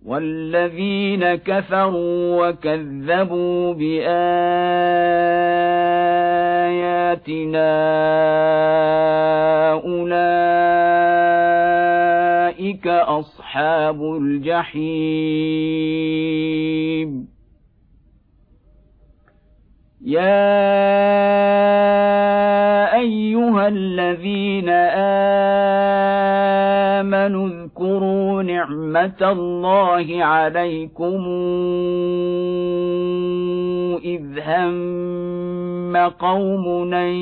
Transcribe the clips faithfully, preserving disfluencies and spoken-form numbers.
والذين كفروا وكذبوا بآياتنا أولئك أصحاب الجحيم. يا أيها الذين آمنوا اذكروا نعمة الله عليكم إذ هم قوم أن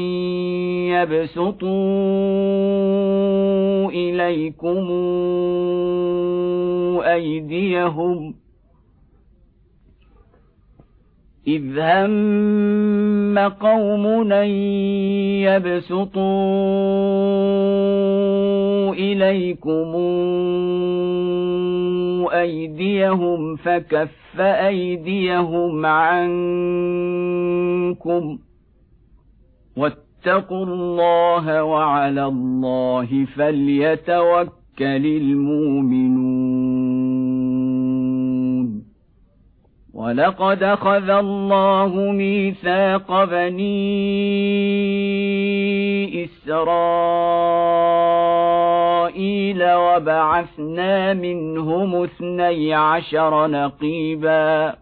يبسطوا إليكم أيديهم إذ هم قوم أن يبسطوا إليكم أيديهم فكف أيديهم عنكم واتقوا الله وعلى الله فليتوكل المؤمنون. ولقد أخذ الله ميثاق بني إسرائيل وبعثنا منهم اثني عشر نقيبا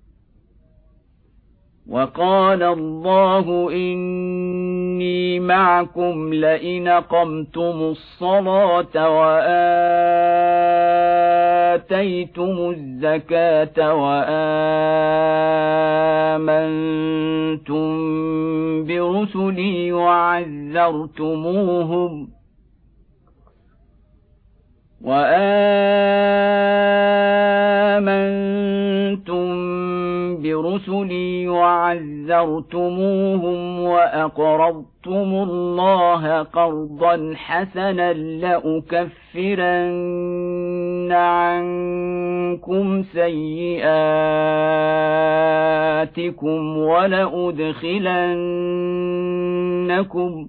وقال الله إني معكم لئن أقمتم الصلاة وآتيتم الزكاة وآمنتم برسلي وعزرتموهم وآمنتم برسلي وعزرتموهم وأقرضتم الله قرضا حسنا لأكفرن عنكم سيئاتكم ولأدخلنكم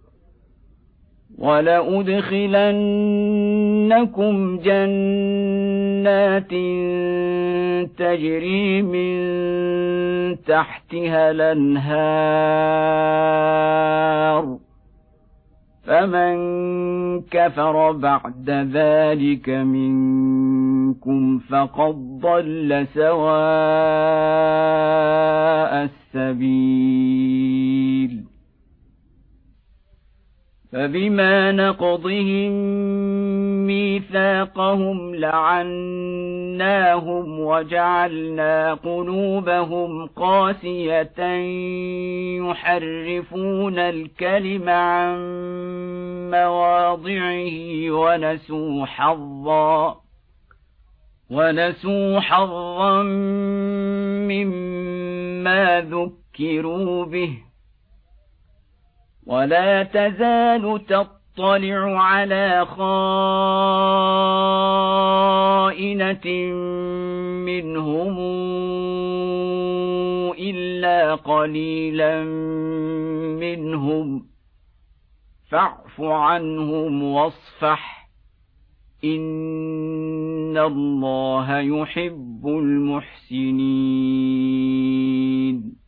ولأدخلنكم جنات تجري من تحتها الأنهار فمن كفر بعد ذلك منكم فقد ضل سواء السبيل. فبما نقضهم ميثاقهم لعناهم وجعلنا قلوبهم قاسية يحرفون الكلم عن مواضعه ونسوا حظا ونسوا حظا مما ذكروا به ولا تزال تطلع على خائنة منهم إلا قليلا منهم فاعف عنهم واصفح إن الله يحب المحسنين.